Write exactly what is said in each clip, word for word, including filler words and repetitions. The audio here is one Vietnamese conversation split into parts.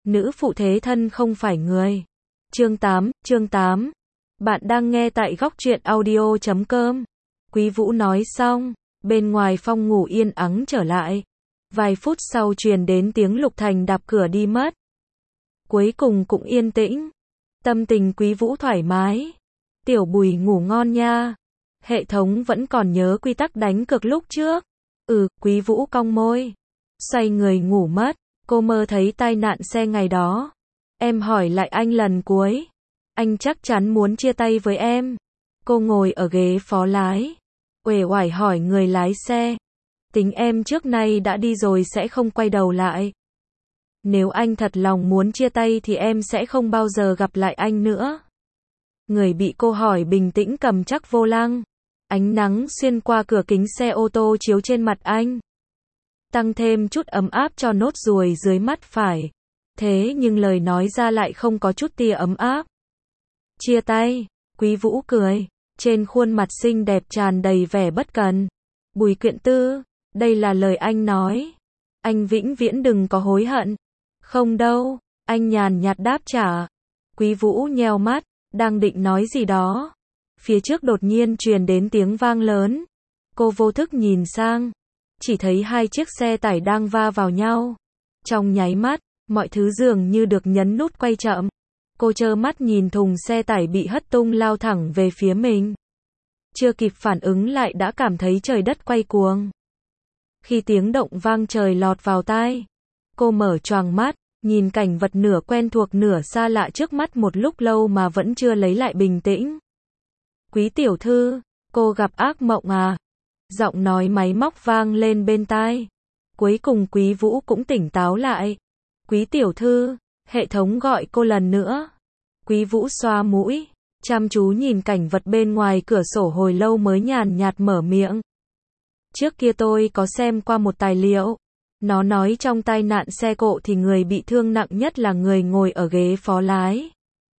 nữ phụ thế thân không phải người. Chương tám, chương tám. Bạn đang nghe tại góc truyện audio chấm com. Quý Vũ nói xong, bên ngoài phòng ngủ yên ắng trở lại. Vài phút sau truyền đến tiếng Lục Thành đạp cửa đi mất. Cuối cùng cũng yên tĩnh. Tâm tình Quý Vũ thoải mái. Tiểu Bùi ngủ ngon nha. Hệ thống vẫn còn nhớ quy tắc đánh cược lúc trước. Ừ, Quý Vũ cong môi. Xoay người ngủ mất. Cô mơ thấy tai nạn xe ngày đó. Em hỏi lại anh lần cuối. Anh chắc chắn muốn chia tay với em. Cô ngồi ở ghế phó lái. Uể oải hỏi người lái xe. Tính em trước nay đã đi rồi sẽ không quay đầu lại. Nếu anh thật lòng muốn chia tay thì em sẽ không bao giờ gặp lại anh nữa. Người bị cô hỏi bình tĩnh cầm chắc vô lăng. Ánh nắng xuyên qua cửa kính xe ô tô chiếu trên mặt anh. Tăng thêm chút ấm áp cho nốt ruồi dưới mắt phải. Thế nhưng lời nói ra lại không có chút tia ấm áp. Chia tay, Quý Vũ cười. Trên khuôn mặt xinh đẹp tràn đầy vẻ bất cần. Bùi Quyện Tư, đây là lời anh nói. Anh vĩnh viễn đừng có hối hận. Không đâu, anh nhàn nhạt đáp trả. Quý Vũ nheo mắt, đang định nói gì đó. Phía trước đột nhiên truyền đến tiếng vang lớn. Cô vô thức nhìn sang. Chỉ thấy hai chiếc xe tải đang va vào nhau. Trong nháy mắt, mọi thứ dường như được nhấn nút quay chậm. Cô trơ mắt nhìn thùng xe tải bị hất tung lao thẳng về phía mình. Chưa kịp phản ứng lại đã cảm thấy trời đất quay cuồng. Khi tiếng động vang trời lọt vào tai, cô mở choàng mắt, nhìn cảnh vật nửa quen thuộc nửa xa lạ trước mắt một lúc lâu mà vẫn chưa lấy lại bình tĩnh. Quý tiểu thư, cô gặp ác mộng à? Giọng nói máy móc vang lên bên tai. Cuối cùng Quý Vũ cũng tỉnh táo lại. Quý tiểu thư, hệ thống gọi cô lần nữa. Quý Vũ xoa mũi, chăm chú nhìn cảnh vật bên ngoài cửa sổ hồi lâu mới nhàn nhạt mở miệng. Trước kia tôi có xem qua một tài liệu. Nó nói trong tai nạn xe cộ thì người bị thương nặng nhất là người ngồi ở ghế phó lái.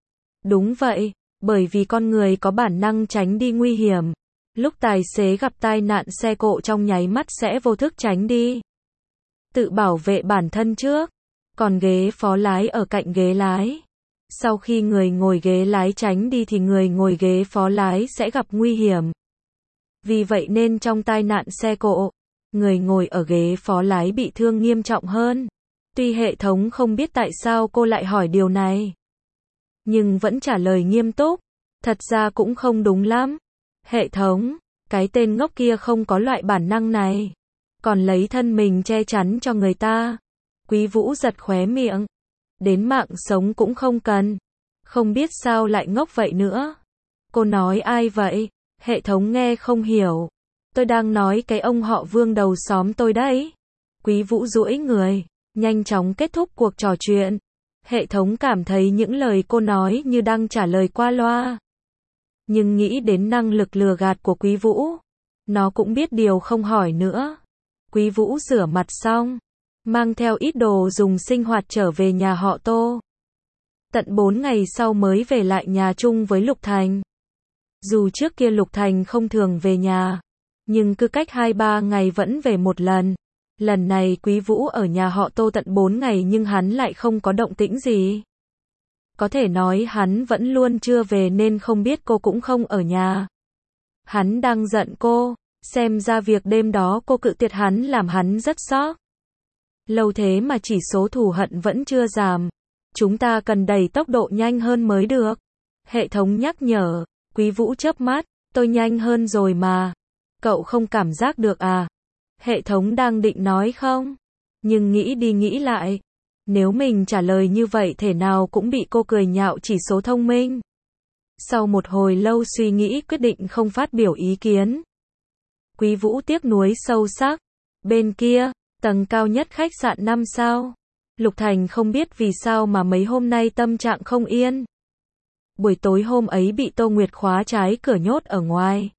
Đúng vậy, bởi vì con người có bản năng tránh đi nguy hiểm. Lúc tài xế gặp tai nạn xe cộ trong nháy mắt sẽ vô thức tránh đi. Tự bảo vệ bản thân trước. Còn ghế phó lái ở cạnh ghế lái. Sau khi người ngồi ghế lái tránh đi thì người ngồi ghế phó lái sẽ gặp nguy hiểm. Vì vậy nên trong tai nạn xe cộ, người ngồi ở ghế phó lái bị thương nghiêm trọng hơn. Tuy hệ thống không biết tại sao cô lại hỏi điều này, nhưng vẫn trả lời nghiêm túc. Thật ra cũng không đúng lắm. Hệ thống, cái tên ngốc kia không có loại bản năng này. Còn lấy thân mình che chắn cho người ta. Quý Vũ giật khóe miệng. Đến mạng sống cũng không cần. Không biết sao lại ngốc vậy nữa. Cô nói ai vậy? Hệ thống nghe không hiểu. Tôi đang nói cái ông họ Vương đầu xóm tôi đấy. Quý Vũ duỗi người, nhanh chóng kết thúc cuộc trò chuyện. Hệ thống cảm thấy những lời cô nói như đang trả lời qua loa. Nhưng nghĩ đến năng lực lừa gạt của Quý Vũ, nó cũng biết điều không hỏi nữa. Quý Vũ rửa mặt xong, mang theo ít đồ dùng sinh hoạt trở về nhà họ Tô. Tận bốn ngày sau mới về lại nhà chung với Lục Thành. Dù trước kia Lục Thành không thường về nhà, nhưng cứ cách hai ba ngày vẫn về một lần. Lần này Quý Vũ ở nhà họ Tô tận bốn ngày nhưng hắn lại không có động tĩnh gì. Có thể nói hắn vẫn luôn chưa về nên không biết cô cũng không ở nhà. Hắn đang giận cô, xem ra việc đêm đó cô cự tuyệt hắn làm hắn rất sốc. Lâu thế mà chỉ số thù hận vẫn chưa giảm. Chúng ta cần đẩy tốc độ nhanh hơn mới được. Hệ thống nhắc nhở. Quý Vũ chớp mắt, tôi nhanh hơn rồi mà. Cậu không cảm giác được à? Hệ thống đang định nói không? Nhưng nghĩ đi nghĩ lại. Nếu mình trả lời như vậy thể nào cũng bị cô cười nhạo chỉ số thông minh. Sau một hồi lâu suy nghĩ quyết định không phát biểu ý kiến. Quý Vũ tiếc nuối sâu sắc. Bên kia, tầng cao nhất khách sạn năm sao. Lục Thành không biết vì sao mà mấy hôm nay tâm trạng không yên. Buổi tối hôm ấy bị Tô Nguyệt khóa trái cửa nhốt ở ngoài.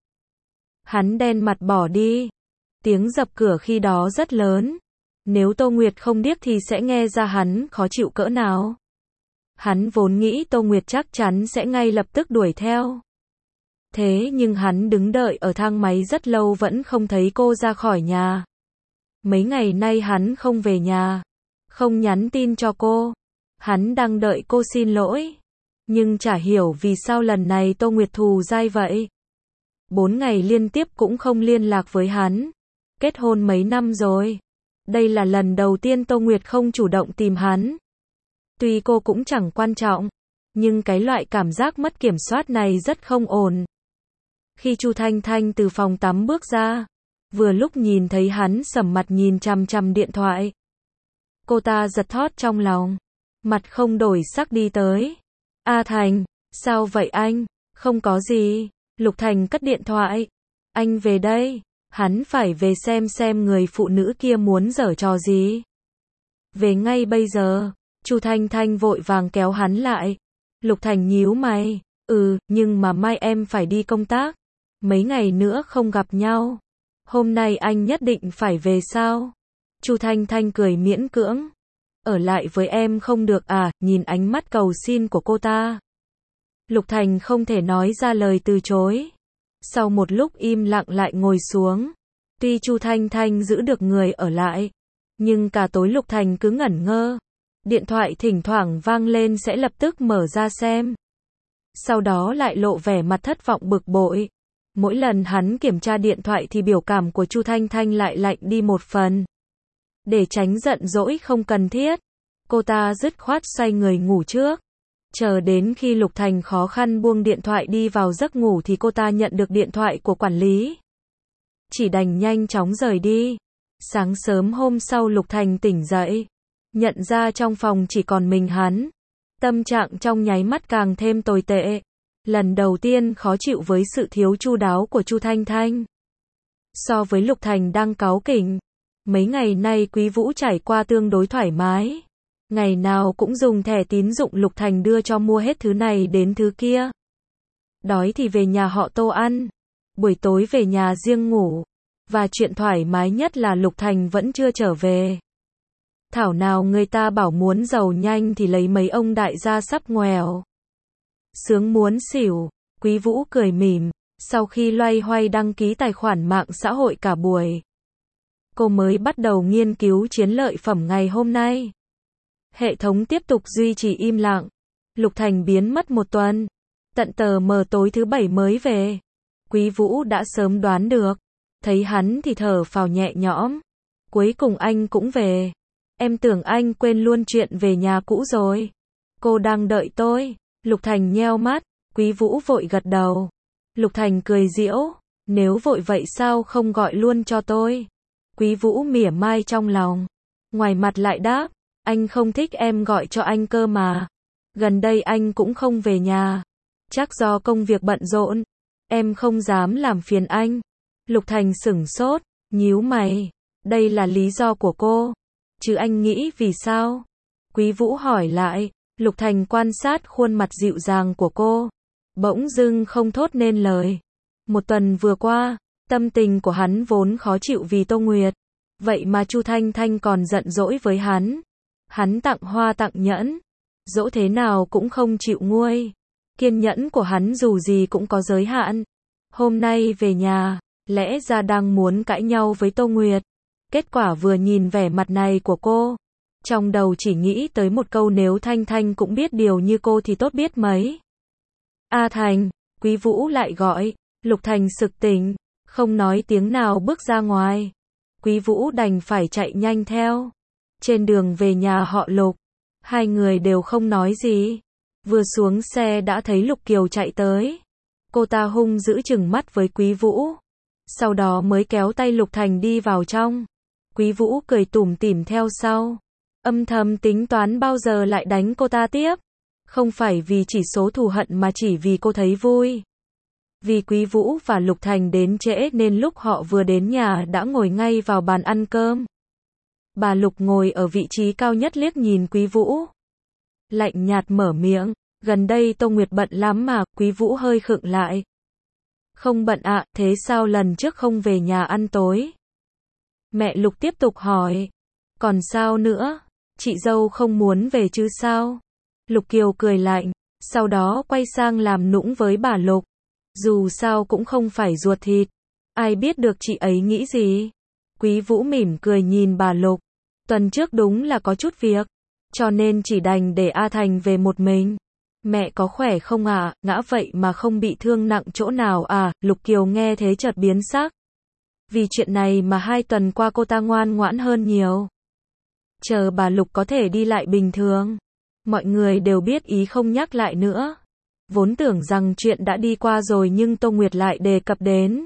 Hắn đen mặt bỏ đi. Tiếng dập cửa khi đó rất lớn. Nếu Tô Nguyệt không điếc thì sẽ nghe ra hắn khó chịu cỡ nào. Hắn vốn nghĩ Tô Nguyệt chắc chắn sẽ ngay lập tức đuổi theo. Thế nhưng hắn đứng đợi ở thang máy rất lâu vẫn không thấy cô ra khỏi nhà. Mấy ngày nay hắn không về nhà, không nhắn tin cho cô. Hắn đang đợi cô xin lỗi. Nhưng chả hiểu vì sao lần này Tô Nguyệt thù dai vậy. Bốn ngày liên tiếp cũng không liên lạc với hắn. Kết hôn mấy năm rồi. Đây là lần đầu tiên Tô Nguyệt không chủ động tìm hắn. Tuy cô cũng chẳng quan trọng, nhưng cái loại cảm giác mất kiểm soát này rất không ổn. Khi Chu Thanh Thanh từ phòng tắm bước ra, vừa lúc nhìn thấy hắn sầm mặt nhìn chằm chằm điện thoại. Cô ta giật thót trong lòng, mặt không đổi sắc đi tới. A Thành, sao vậy anh? Không có gì. Lục Thành cất điện thoại. Anh về đây. Hắn phải về xem xem người phụ nữ kia muốn giở trò gì. Về ngay bây giờ. Chu Thanh Thanh vội vàng kéo hắn lại. Lục Thành nhíu mày. Ừ, nhưng mà mai em phải đi công tác. Mấy ngày nữa không gặp nhau. Hôm nay anh nhất định phải về sao? Chu Thanh Thanh cười miễn cưỡng. Ở lại với em không được à? Nhìn ánh mắt cầu xin của cô ta. Lục Thành không thể nói ra lời từ chối. Sau một lúc im lặng lại ngồi xuống. Tuy Chu Thanh Thanh giữ được người ở lại, nhưng cả tối Lục Thành cứ ngẩn ngơ. Điện thoại thỉnh thoảng vang lên sẽ lập tức mở ra xem. Sau đó lại lộ vẻ mặt thất vọng bực bội. Mỗi lần hắn kiểm tra điện thoại thì biểu cảm của Chu Thanh Thanh lại lạnh đi một phần. Để tránh giận dỗi không cần thiết, cô ta dứt khoát xoay người ngủ trước. Chờ đến khi Lục Thành khó khăn buông điện thoại đi vào giấc ngủ thì cô ta nhận được điện thoại của quản lý. Chỉ đành nhanh chóng rời đi. Sáng sớm hôm sau Lục Thành tỉnh dậy, nhận ra trong phòng chỉ còn mình hắn. Tâm trạng trong nháy mắt càng thêm tồi tệ. Lần đầu tiên khó chịu với sự thiếu chu đáo của Chu Thanh Thanh. So với Lục Thành đang cáu kỉnh, mấy ngày nay Quý Vũ trải qua tương đối thoải mái. Ngày nào cũng dùng thẻ tín dụng Lục Thành đưa cho mua hết thứ này đến thứ kia. Đói thì về nhà họ Tô ăn, buổi tối về nhà riêng ngủ. Và chuyện thoải mái nhất là Lục Thành vẫn chưa trở về. Thảo nào người ta bảo muốn giàu nhanh thì lấy mấy ông đại gia sắp ngoèo. Sướng muốn xỉu. Quý Vũ cười mỉm. Sau khi loay hoay đăng ký tài khoản mạng xã hội cả buổi, cô mới bắt đầu nghiên cứu chiến lợi phẩm ngày hôm nay. Hệ thống tiếp tục duy trì im lặng. Lục Thành biến mất một tuần. Tận tờ mờ tối thứ bảy mới về. Quý Vũ đã sớm đoán được. Thấy hắn thì thở phào nhẹ nhõm. Cuối cùng anh cũng về. Em tưởng anh quên luôn chuyện về nhà cũ rồi. Cô đang đợi tôi. Lục Thành nheo mắt. Quý Vũ vội gật đầu. Lục Thành cười giễu. Nếu vội vậy sao không gọi luôn cho tôi? Quý Vũ mỉa mai trong lòng. Ngoài mặt lại đáp. Anh không thích em gọi cho anh cơ mà. Gần đây anh cũng không về nhà. Chắc do công việc bận rộn. Em không dám làm phiền anh. Lục Thành sửng sốt, nhíu mày. Đây là lý do của cô. Chứ anh nghĩ vì sao? Quý Vũ hỏi lại. Lục Thành quan sát khuôn mặt dịu dàng của cô. Bỗng dưng không thốt nên lời. Một tuần vừa qua, tâm tình của hắn vốn khó chịu vì Tô Nguyệt. Vậy mà Chu Thanh Thanh còn giận dỗi với hắn. Hắn tặng hoa tặng nhẫn. Dỗ thế nào cũng không chịu nguôi. Kiên nhẫn của hắn dù gì cũng có giới hạn. Hôm nay về nhà, lẽ ra đang muốn cãi nhau với Tô Nguyệt. Kết quả vừa nhìn vẻ mặt này của cô. Trong đầu chỉ nghĩ tới một câu nếu Thanh Thanh cũng biết điều như cô thì tốt biết mấy. A Thành, Quý Vũ lại gọi. Lục Thành sực tỉnh, không nói tiếng nào bước ra ngoài. Quý Vũ đành phải chạy nhanh theo. Trên đường về nhà họ Lục, hai người đều không nói gì. Vừa xuống xe đã thấy Lục Kiều chạy tới. Cô ta hung dữ chừng mắt với Quý Vũ. Sau đó mới kéo tay Lục Thành đi vào trong. Quý Vũ cười tủm tỉm theo sau. Âm thầm tính toán bao giờ lại đánh cô ta tiếp. Không phải vì chỉ số thù hận mà chỉ vì cô thấy vui. Vì Quý Vũ và Lục Thành đến trễ nên lúc họ vừa đến nhà đã ngồi ngay vào bàn ăn cơm. Bà Lục ngồi ở vị trí cao nhất liếc nhìn Quý Vũ. Lạnh nhạt mở miệng. Gần đây Tô Nguyệt bận lắm mà. Quý Vũ hơi khựng lại. Không bận ạ, à, thế sao lần trước không về nhà ăn tối? Mẹ Lục tiếp tục hỏi. Còn sao nữa? Chị dâu không muốn về chứ sao? Lục Kiều cười lạnh. Sau đó quay sang làm nũng với bà Lục. Dù sao cũng không phải ruột thịt. Ai biết được chị ấy nghĩ gì? Quý Vũ mỉm cười nhìn bà Lục. Tuần trước đúng là có chút việc. cho nên chỉ đành để A Thành về một mình. Mẹ có khỏe không ạ? À? Ngã vậy mà không bị thương nặng chỗ nào à? Lục Kiều nghe thế chợt biến sắc. Vì chuyện này mà hai tuần qua cô ta ngoan ngoãn hơn nhiều. Chờ bà Lục có thể đi lại bình thường. Mọi người đều biết ý không nhắc lại nữa. Vốn tưởng rằng chuyện đã đi qua rồi nhưng Tô Nguyệt lại đề cập đến.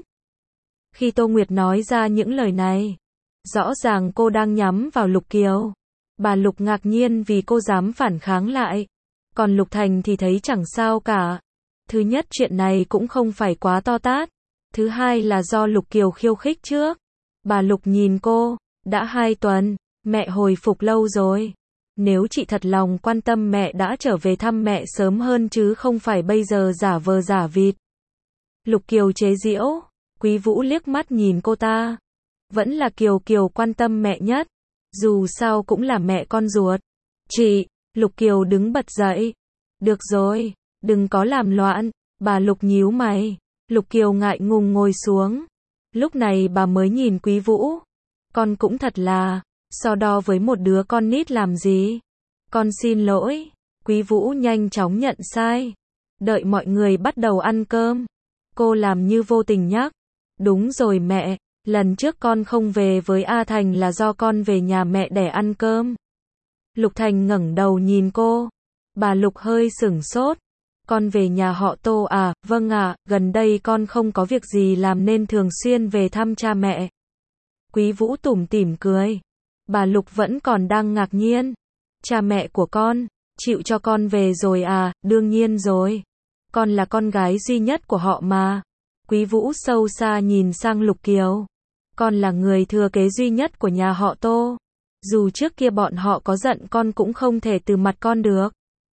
Khi Tô Nguyệt nói ra những lời này, rõ ràng cô đang nhắm vào Lục Kiều. Bà Lục ngạc nhiên vì cô dám phản kháng lại. Còn Lục Thành thì thấy chẳng sao cả. Thứ nhất, chuyện này cũng không phải quá to tát. Thứ hai là do Lục Kiều khiêu khích trước. Bà Lục nhìn cô, đã hai tuần, mẹ hồi phục lâu rồi. Nếu chị thật lòng quan tâm mẹ đã trở về thăm mẹ sớm hơn chứ không phải bây giờ giả vờ giả vịt. Lục Kiều chế giễu, Quý Vũ liếc mắt nhìn cô ta. Vẫn là Kiều Kiều quan tâm mẹ nhất. Dù sao cũng là mẹ con ruột. Chị, Lục Kiều đứng bật dậy. Được rồi, đừng có làm loạn. Bà Lục nhíu mày. Lục Kiều ngại ngùng ngồi xuống. Lúc này bà mới nhìn Quý Vũ. Con cũng thật là, so đo với một đứa con nít làm gì. Con xin lỗi. Quý Vũ nhanh chóng nhận sai. Đợi mọi người bắt đầu ăn cơm. Cô làm như vô tình nhắc. Đúng rồi mẹ, lần trước con không về với A Thành là do con về nhà mẹ để ăn cơm. Lục Thành ngẩng đầu nhìn cô. Bà Lục hơi sửng sốt. Con về nhà họ Tô à? Vâng ạ, gần đây con không có việc gì làm nên thường xuyên về thăm cha mẹ. Quý Vũ tủm tỉm cười. Bà Lục vẫn còn đang ngạc nhiên. Cha mẹ của con, chịu cho con về rồi à? Đương nhiên rồi. Con là con gái duy nhất của họ mà. Quý Vũ sâu xa nhìn sang Lục Kiều. Con là người thừa kế duy nhất của nhà họ Tô. Dù trước kia bọn họ có giận con cũng không thể từ mặt con được.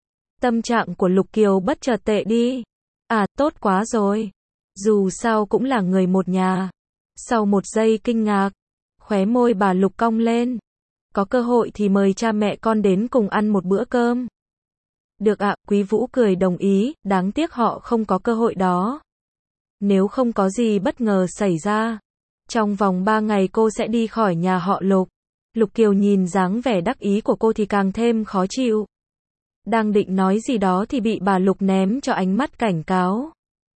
Tâm trạng của Lục Kiều bất chợt tệ đi. À, tốt quá rồi. Dù sao cũng là người một nhà. Sau một giây kinh ngạc, khóe môi bà Lục cong lên. Có cơ hội thì mời cha mẹ con đến cùng ăn một bữa cơm. Được ạ, Quý Vũ cười đồng ý, đáng tiếc họ không có cơ hội đó. Nếu không có gì bất ngờ xảy ra, trong vòng ba ngày cô sẽ đi khỏi nhà họ Lục. Lục Kiều nhìn dáng vẻ đắc ý của cô thì càng thêm khó chịu. Đang định nói gì đó thì bị bà Lục ném cho ánh mắt cảnh cáo.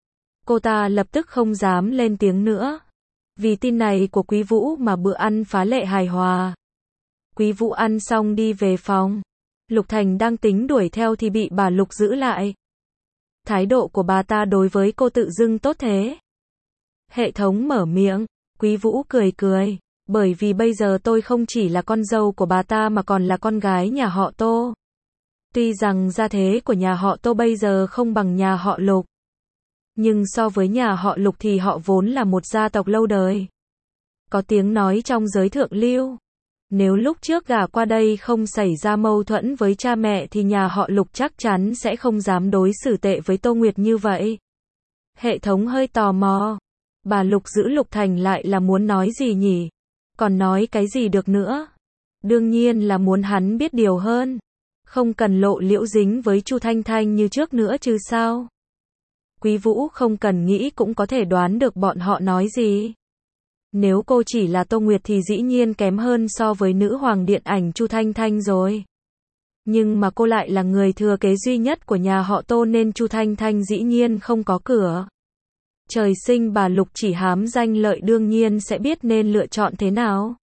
Cô ta lập tức không dám lên tiếng nữa. Vì tin này của Quý Vũ mà bữa ăn phá lệ hài hòa. Quý Vũ ăn xong đi về phòng. Lục Thành đang tính đuổi theo thì bị bà Lục giữ lại. Thái độ của bà ta đối với cô tự dưng tốt thế. Hệ thống mở miệng. Quý Vũ cười cười. Bởi vì bây giờ tôi không chỉ là con dâu của bà ta mà còn là con gái nhà họ Tô. Tuy rằng gia thế của nhà họ Tô bây giờ không bằng nhà họ Lục. Nhưng so với nhà họ Lục thì họ vốn là một gia tộc lâu đời. Có tiếng nói trong giới thượng lưu. Nếu lúc trước gả qua đây không xảy ra mâu thuẫn với cha mẹ thì nhà họ Lục chắc chắn sẽ không dám đối xử tệ với Tô Nguyệt như vậy. Hệ thống hơi tò mò. Bà Lục giữ Lục Thành lại là muốn nói gì nhỉ? Còn nói cái gì được nữa? Đương nhiên là muốn hắn biết điều hơn. Không cần lộ liễu dính với Chu Thanh Thanh như trước nữa chứ sao? Quý Vũ không cần nghĩ cũng có thể đoán được bọn họ nói gì. Nếu cô chỉ là Tô Nguyệt thì dĩ nhiên kém hơn so với nữ hoàng điện ảnh Chu Thanh Thanh rồi. Nhưng mà cô lại là người thừa kế duy nhất của nhà họ Tô nên Chu Thanh Thanh dĩ nhiên không có cửa. Trời sinh bà Lục chỉ hám danh lợi đương nhiên sẽ biết nên lựa chọn thế nào.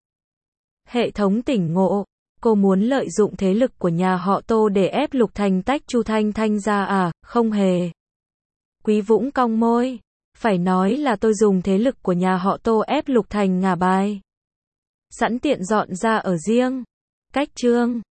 Hệ thống tỉnh ngộ. Cô muốn lợi dụng thế lực của nhà họ Tô để ép Lục Thành tách Chu Thanh Thanh ra à? Không hề. Quý Vũ cong môi. Phải nói là tôi dùng thế lực của nhà họ Tô ép Lục Thành ngả bài. Sẵn tiện dọn ra ở riêng. Cách chương.